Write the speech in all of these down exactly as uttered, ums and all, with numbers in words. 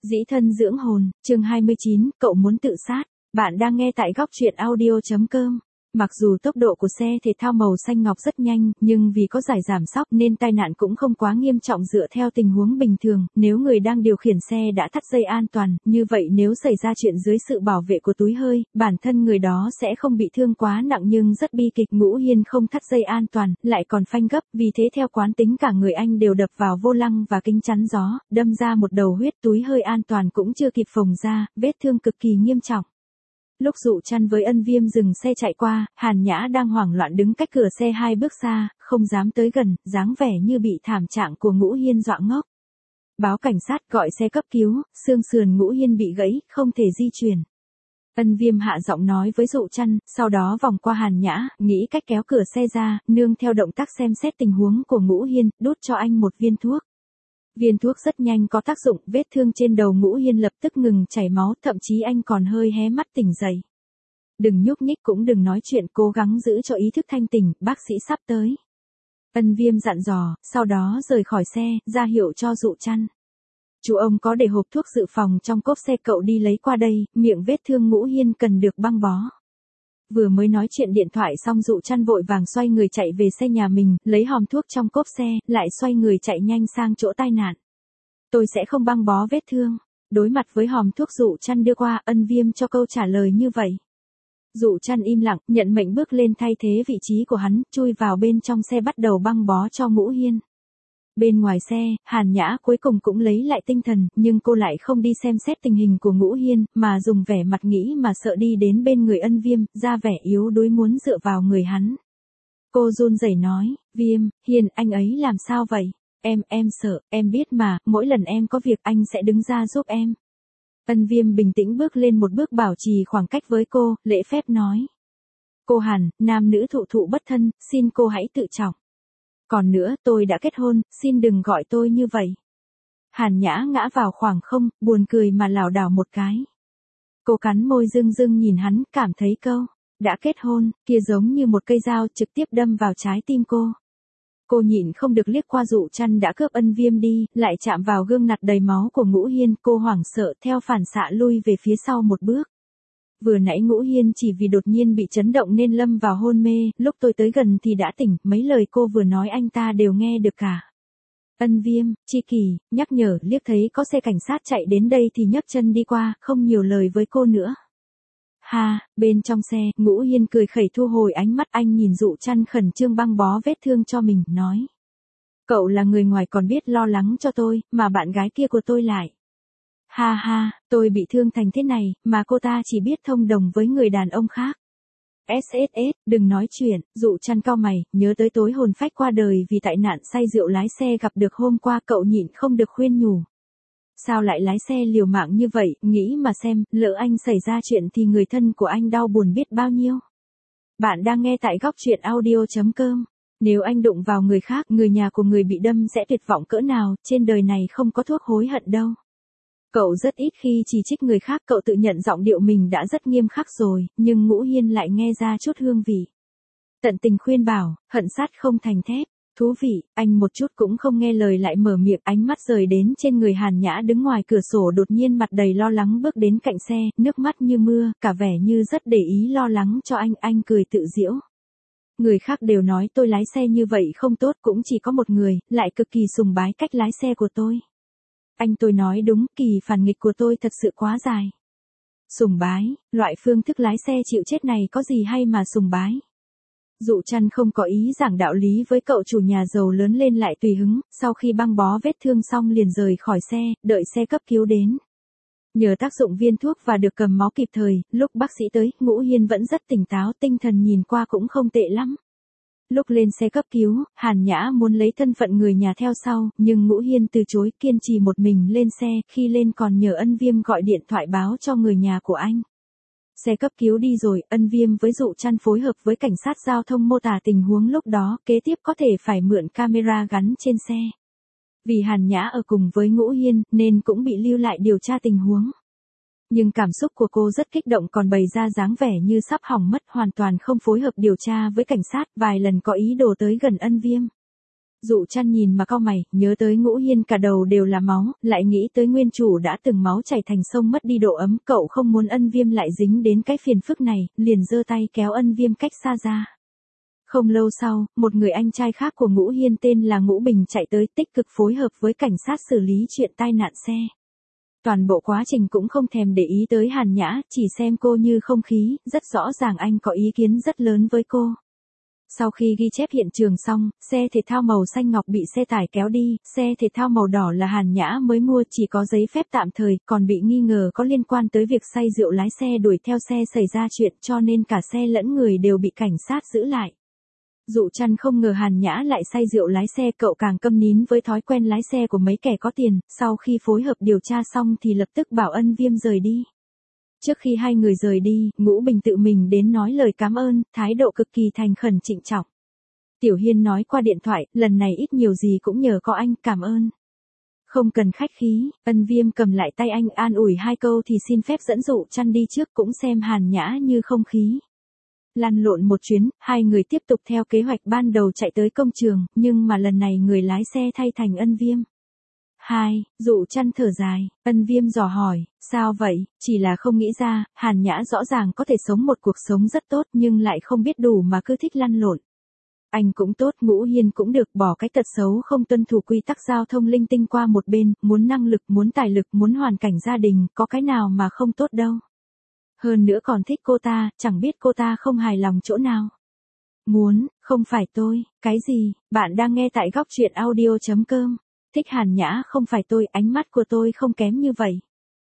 Dĩ thân dưỡng hồn, chương hai mươi chín, cậu muốn tự sát. Bạn đang nghe tại góc truyện audio chấm com. Mặc dù tốc độ của xe thể thao màu xanh ngọc rất nhanh, nhưng vì có giải giảm sóc nên tai nạn cũng không quá nghiêm trọng dựa theo tình huống bình thường. Nếu người đang điều khiển xe đã thắt dây an toàn, như vậy nếu xảy ra chuyện dưới sự bảo vệ của túi hơi, bản thân người đó sẽ không bị thương quá nặng nhưng rất bi kịch. Ngũ Hiên không thắt dây an toàn, lại còn phanh gấp, vì thế theo quán tính cả người anh đều đập vào vô lăng và kính chắn gió, đâm ra một đầu huyết, túi hơi an toàn cũng chưa kịp phồng ra, vết thương cực kỳ nghiêm trọng. Lúc Dụ Trăn với Ân Viêm dừng xe chạy qua, Hàn Nhã đang hoảng loạn đứng cách cửa xe hai bước xa, không dám tới gần, dáng vẻ như bị thảm trạng của Ngũ Hiên dọa ngốc. Báo cảnh sát, gọi xe cấp cứu, xương sườn Ngũ Hiên bị gãy, không thể di chuyển. Ân Viêm hạ giọng nói với Dụ Trăn, sau đó vòng qua Hàn Nhã, nghĩ cách kéo cửa xe ra, nương theo động tác xem xét tình huống của Ngũ Hiên, đút cho anh một viên thuốc. Viên thuốc rất nhanh có tác dụng, vết thương trên đầu Ngũ Hiên lập tức ngừng chảy máu, thậm chí anh còn hơi hé mắt tỉnh dậy. Đừng nhúc nhích cũng đừng nói chuyện, cố gắng giữ cho ý thức thanh tỉnh, bác sĩ sắp tới. Ân Viêm dặn dò, sau đó rời khỏi xe, ra hiệu cho Dụ Trăn. Chú ông có để hộp thuốc dự phòng trong cốp xe, cậu đi lấy qua đây, miệng vết thương Ngũ Hiên cần được băng bó. Vừa mới nói chuyện điện thoại xong, Dụ Trăn vội vàng xoay người chạy về xe nhà mình, lấy hòm thuốc trong cốp xe, lại xoay người chạy nhanh sang chỗ tai nạn. Tôi sẽ không băng bó vết thương. Đối mặt với hòm thuốc Dụ Trăn đưa qua, Ân Viêm cho câu trả lời như vậy. Dụ Trăn im lặng, nhận mệnh bước lên thay thế vị trí của hắn, chui vào bên trong xe bắt đầu băng bó cho Ngũ Hiên. Bên ngoài xe, Hàn Nhã cuối cùng cũng lấy lại tinh thần, nhưng cô lại không đi xem xét tình hình của Ngũ Hiên, mà dùng vẻ mặt nghĩ mà sợ đi đến bên người Ân Viêm, ra vẻ yếu đuối muốn dựa vào người hắn. Cô run rẩy nói, Viêm, Hiên, anh ấy làm sao vậy? Em, em sợ, em biết mà, mỗi lần em có việc anh sẽ đứng ra giúp em. Ân Viêm bình tĩnh bước lên một bước bảo trì khoảng cách với cô, lễ phép nói. Cô Hàn, nam nữ thụ thụ bất thân, xin cô hãy tự trọng. Còn nữa, tôi đã kết hôn, xin đừng gọi tôi như vậy. Hàn Nhã ngã vào khoảng không, buồn cười mà lảo đảo một cái. Cô cắn môi dưng dưng nhìn hắn, cảm thấy câu đã kết hôn kia giống như một cây dao trực tiếp đâm vào trái tim cô. Cô nhịn không được liếc qua Dụ Trăn đã cướp Ân Viêm đi, lại chạm vào gương mặt đầy máu của Ngũ Hiên, cô hoảng sợ theo phản xạ lui về phía sau một bước. Vừa nãy Ngũ Hiên chỉ vì đột nhiên bị chấn động nên lâm vào hôn mê, lúc tôi tới gần thì đã tỉnh, mấy lời cô vừa nói anh ta đều nghe được cả. Ân Viêm, Chi Kỳ, nhắc nhở, liếc thấy có xe cảnh sát chạy đến đây thì nhấc chân đi qua, không nhiều lời với cô nữa. Ha, bên trong xe, Ngũ Hiên cười khẩy thu hồi ánh mắt, anh nhìn Dụ Trăn khẩn trương băng bó vết thương cho mình, nói. Cậu là người ngoài còn biết lo lắng cho tôi, mà bạn gái kia của tôi lại. Ha ha, tôi bị thương thành thế này, mà cô ta chỉ biết thông đồng với người đàn ông khác. ét ét ét, đừng nói chuyện, Dụ Trăn cau mày, nhớ tới tối hồn phách qua đời vì tại nạn say rượu lái xe gặp được hôm qua, cậu nhịn không được khuyên nhủ. Sao lại lái xe liều mạng như vậy, nghĩ mà xem, lỡ anh xảy ra chuyện thì người thân của anh đau buồn biết bao nhiêu. Bạn đang nghe tại góc truyện audio chấm com. Nếu anh đụng vào người khác, người nhà của người bị đâm sẽ tuyệt vọng cỡ nào, trên đời này không có thuốc hối hận đâu. Cậu rất ít khi chỉ trích người khác, cậu tự nhận giọng điệu mình đã rất nghiêm khắc rồi, nhưng Ngũ Hiên lại nghe ra chút hương vị. Tận tình khuyên bảo, hận sát không thành thép. Thú vị, anh một chút cũng không nghe lời lại mở miệng, ánh mắt rời đến trên người Hàn Nhã đứng ngoài cửa sổ, đột nhiên mặt đầy lo lắng bước đến cạnh xe, nước mắt như mưa, cả vẻ như rất để ý lo lắng cho anh, anh cười tự giễu. Người khác đều nói tôi lái xe như vậy không tốt, cũng chỉ có một người, lại cực kỳ sùng bái cách lái xe của tôi. Anh tôi nói đúng, kỳ phản nghịch của tôi thật sự quá dài. Sùng bái, loại phương thức lái xe chịu chết này có gì hay mà sùng bái. Dụ Trăn không có ý giảng đạo lý với cậu chủ nhà giàu lớn lên lại tùy hứng, sau khi băng bó vết thương xong liền rời khỏi xe, đợi xe cấp cứu đến. Nhờ tác dụng viên thuốc và được cầm máu kịp thời, lúc bác sĩ tới, Ngũ Hiên vẫn rất tỉnh táo, tinh thần nhìn qua cũng không tệ lắm. Lúc lên xe cấp cứu, Hàn Nhã muốn lấy thân phận người nhà theo sau, nhưng Ngũ Hiên từ chối, kiên trì một mình lên xe, khi lên còn nhờ Ân Viêm gọi điện thoại báo cho người nhà của anh. Xe cấp cứu đi rồi, Ân Viêm với Dụ Trăn phối hợp với cảnh sát giao thông mô tả tình huống lúc đó, kế tiếp có thể phải mượn camera gắn trên xe. Vì Hàn Nhã ở cùng với Ngũ Hiên, nên cũng bị lưu lại điều tra tình huống. Nhưng cảm xúc của cô rất kích động, còn bày ra dáng vẻ như sắp hỏng mất, hoàn toàn không phối hợp điều tra với cảnh sát, vài lần có ý đồ tới gần Ân Viêm. Dụ Trăn nhìn mà cau mày, nhớ tới Ngũ Hiên cả đầu đều là máu, lại nghĩ tới nguyên chủ đã từng máu chảy thành sông mất đi độ ấm, cậu không muốn Ân Viêm lại dính đến cái phiền phức này, liền giơ tay kéo Ân Viêm cách xa ra. Không lâu sau, một người anh trai khác của Ngũ Hiên tên là Ngũ Bình chạy tới tích cực phối hợp với cảnh sát xử lý chuyện tai nạn xe. Toàn bộ quá trình cũng không thèm để ý tới Hàn Nhã, chỉ xem cô như không khí, rất rõ ràng anh có ý kiến rất lớn với cô. Sau khi ghi chép hiện trường xong, xe thể thao màu xanh ngọc bị xe tải kéo đi, xe thể thao màu đỏ là Hàn Nhã mới mua chỉ có giấy phép tạm thời, còn bị nghi ngờ có liên quan tới việc say rượu lái xe đuổi theo xe xảy ra chuyện cho nên cả xe lẫn người đều bị cảnh sát giữ lại. Dụ Trăn không ngờ Hàn Nhã lại say rượu lái xe, cậu càng câm nín với thói quen lái xe của mấy kẻ có tiền, sau khi phối hợp điều tra xong thì lập tức bảo Ân Viêm rời đi. Trước khi hai người rời đi, Ngũ Bình tự mình đến nói lời cảm ơn, thái độ cực kỳ thành khẩn trịnh trọng. Tiểu Hiên nói qua điện thoại, lần này ít nhiều gì cũng nhờ có anh, cảm ơn. Không cần khách khí, Ân Viêm cầm lại tay anh an ủi hai câu thì xin phép dẫn Dụ Trăn đi trước, cũng xem Hàn Nhã như không khí. Lăn lộn một chuyến, hai người tiếp tục theo kế hoạch ban đầu chạy tới công trường, nhưng mà lần này người lái xe thay thành Ân Viêm. Hai, Dụ Trăn thở dài, Ân Viêm dò hỏi, sao vậy, chỉ là không nghĩ ra, Hàn Nhã rõ ràng có thể sống một cuộc sống rất tốt nhưng lại không biết đủ mà cứ thích lăn lộn. Anh cũng tốt, Ngũ Hiên cũng được, bỏ cái tật xấu không tuân thủ quy tắc giao thông linh tinh qua một bên, muốn năng lực, muốn tài lực, muốn hoàn cảnh gia đình, có cái nào mà không tốt đâu. Hơn nữa còn thích cô ta, chẳng biết cô ta không hài lòng chỗ nào. Muốn, không phải tôi, cái gì, bạn đang nghe tại góc truyện audio chấm com. Thích Hàn Nhã không phải tôi, ánh mắt của tôi không kém như vậy.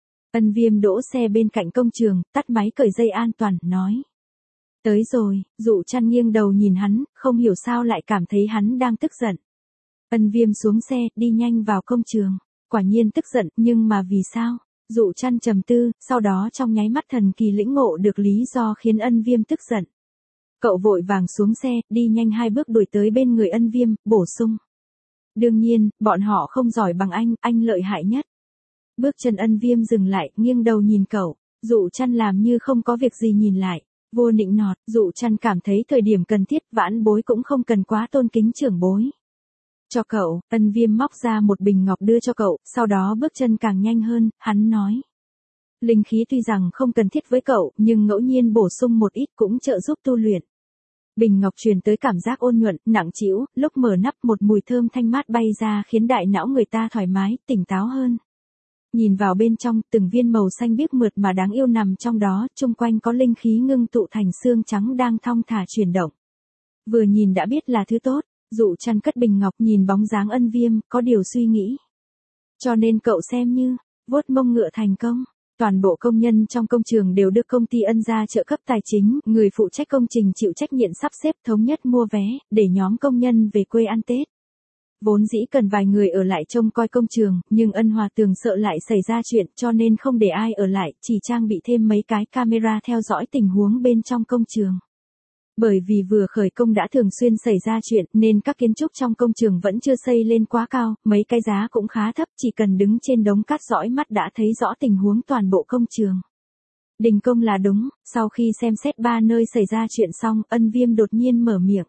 Ân Viêm đỗ xe bên cạnh công trường, tắt máy cởi dây an toàn, nói. Tới rồi, Dụ Trăn nghiêng đầu nhìn hắn, không hiểu sao lại cảm thấy hắn đang tức giận. Ân Viêm xuống xe, đi nhanh vào công trường. Quả nhiên tức giận, nhưng mà vì sao? Dụ Trăn trầm tư, sau đó trong nháy mắt thần kỳ lĩnh ngộ được lý do khiến Ân Viêm tức giận. Cậu vội vàng xuống xe, đi nhanh hai bước đuổi tới bên người Ân Viêm, bổ sung. Đương nhiên, bọn họ không giỏi bằng anh, anh lợi hại nhất. Bước chân Ân Viêm dừng lại, nghiêng đầu nhìn cậu, Dụ Trăn làm như không có việc gì nhìn lại, vô nịnh nọt, Dụ Trăn cảm thấy thời điểm cần thiết vãn bối cũng không cần quá tôn kính trưởng bối. Cho cậu, Ân Viêm móc ra một bình ngọc đưa cho cậu, sau đó bước chân càng nhanh hơn, hắn nói. Linh khí tuy rằng không cần thiết với cậu, nhưng ngẫu nhiên bổ sung một ít cũng trợ giúp tu luyện. Bình ngọc truyền tới cảm giác ôn nhuận, nặng trĩu, lúc mở nắp một mùi thơm thanh mát bay ra khiến đại não người ta thoải mái, tỉnh táo hơn. Nhìn vào bên trong, từng viên màu xanh biếc mượt mà đáng yêu nằm trong đó, chung quanh có linh khí ngưng tụ thành xương trắng đang thong thả chuyển động. Vừa nhìn đã biết là thứ tốt, Dụ Trăn cất bình ngọc nhìn bóng dáng Ân Viêm, có điều suy nghĩ. Cho nên cậu xem như, vuốt mông ngựa thành công. Toàn bộ công nhân trong công trường đều được công ty Ân ra trợ cấp tài chính, người phụ trách công trình chịu trách nhiệm sắp xếp thống nhất mua vé, để nhóm công nhân về quê ăn Tết. Vốn dĩ cần vài người ở lại trông coi công trường, nhưng Ân Hòa Tường sợ lại xảy ra chuyện cho nên không để ai ở lại, chỉ trang bị thêm mấy cái camera theo dõi tình huống bên trong công trường. Bởi vì vừa khởi công đã thường xuyên xảy ra chuyện nên các kiến trúc trong công trường vẫn chưa xây lên quá cao, mấy cái giá cũng khá thấp, chỉ cần đứng trên đống cát dõi mắt đã thấy rõ tình huống toàn bộ công trường. Đình công là đúng, sau khi xem xét ba nơi xảy ra chuyện xong, Ân Viêm đột nhiên mở miệng.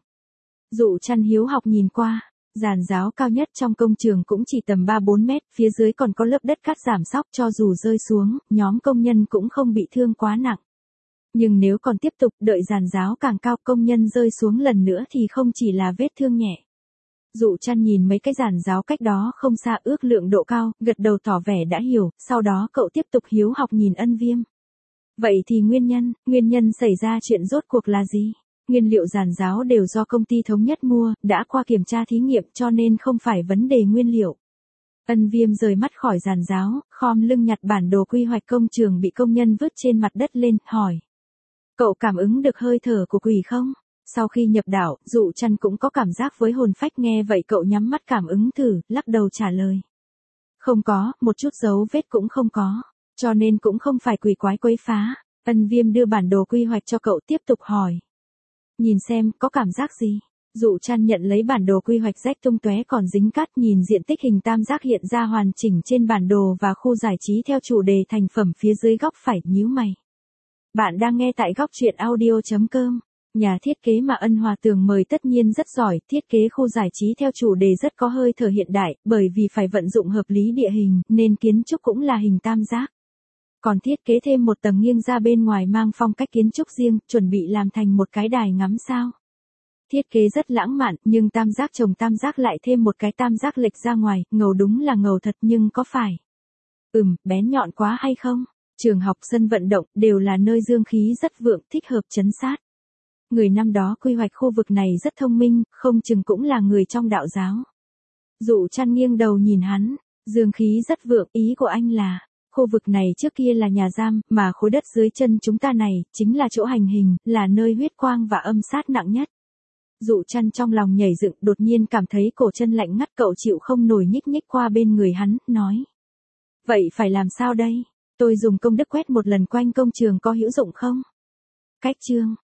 Dụ Trăn hiếu học nhìn qua, giàn giáo cao nhất trong công trường cũng chỉ tầm ba bốn mét, phía dưới còn có lớp đất cát giảm xóc, cho dù rơi xuống, nhóm công nhân cũng không bị thương quá nặng. Nhưng nếu còn tiếp tục đợi giàn giáo càng cao công nhân rơi xuống lần nữa thì không chỉ là vết thương nhẹ. Dụ Trăn nhìn mấy cái giàn giáo cách đó không xa ước lượng độ cao, gật đầu tỏ vẻ đã hiểu, sau đó cậu tiếp tục hiếu học nhìn Ân Viêm. Vậy thì nguyên nhân, nguyên nhân xảy ra chuyện rốt cuộc là gì? Nguyên liệu giàn giáo đều do công ty thống nhất mua, đã qua kiểm tra thí nghiệm cho nên không phải vấn đề nguyên liệu. Ân Viêm rời mắt khỏi giàn giáo, khom lưng nhặt bản đồ quy hoạch công trường bị công nhân vứt trên mặt đất lên, hỏi. Cậu cảm ứng được hơi thở của quỷ không? Sau khi nhập đảo, Dụ Trăn cũng có cảm giác với hồn phách, nghe vậy cậu nhắm mắt cảm ứng thử, lắc đầu trả lời. Không có, một chút dấu vết cũng không có, cho nên cũng không phải quỷ quái quấy phá. Ân Viêm đưa bản đồ quy hoạch cho cậu tiếp tục hỏi. Nhìn xem, có cảm giác gì? Dụ Trăn nhận lấy bản đồ quy hoạch rách tung tóe còn dính cát, nhìn diện tích hình tam giác hiện ra hoàn chỉnh trên bản đồ và khu giải trí theo chủ đề thành phẩm phía dưới góc phải, nhíu mày. Bạn đang nghe tại góc truyện audio chấm com. Nhà thiết kế mà Ân Hòa Tường mời tất nhiên rất giỏi, thiết kế khu giải trí theo chủ đề rất có hơi thở hiện đại, bởi vì phải vận dụng hợp lý địa hình, nên kiến trúc cũng là hình tam giác. Còn thiết kế thêm một tầng nghiêng ra bên ngoài mang phong cách kiến trúc riêng, chuẩn bị làm thành một cái đài ngắm sao. Thiết kế rất lãng mạn, nhưng tam giác chồng tam giác lại thêm một cái tam giác lệch ra ngoài, ngầu đúng là ngầu thật nhưng có phải. Ừm, bén nhọn quá hay không? Trường học, sân vận động, đều là nơi dương khí rất vượng, thích hợp trấn sát. Người năm đó quy hoạch khu vực này rất thông minh, không chừng cũng là người trong đạo giáo. Dụ Trăn nghiêng đầu nhìn hắn, dương khí rất vượng, ý của anh là, khu vực này trước kia là nhà giam, mà khối đất dưới chân chúng ta này, chính là chỗ hành hình, là nơi huyết quang và âm sát nặng nhất. Dụ Trăn trong lòng nhảy dựng, đột nhiên cảm thấy cổ chân lạnh ngắt, cậu chịu không nổi nhích nhích qua bên người hắn, nói. Vậy phải làm sao đây? Tôi dùng công đức quét một lần quanh công trường có hữu dụng không? Cách chương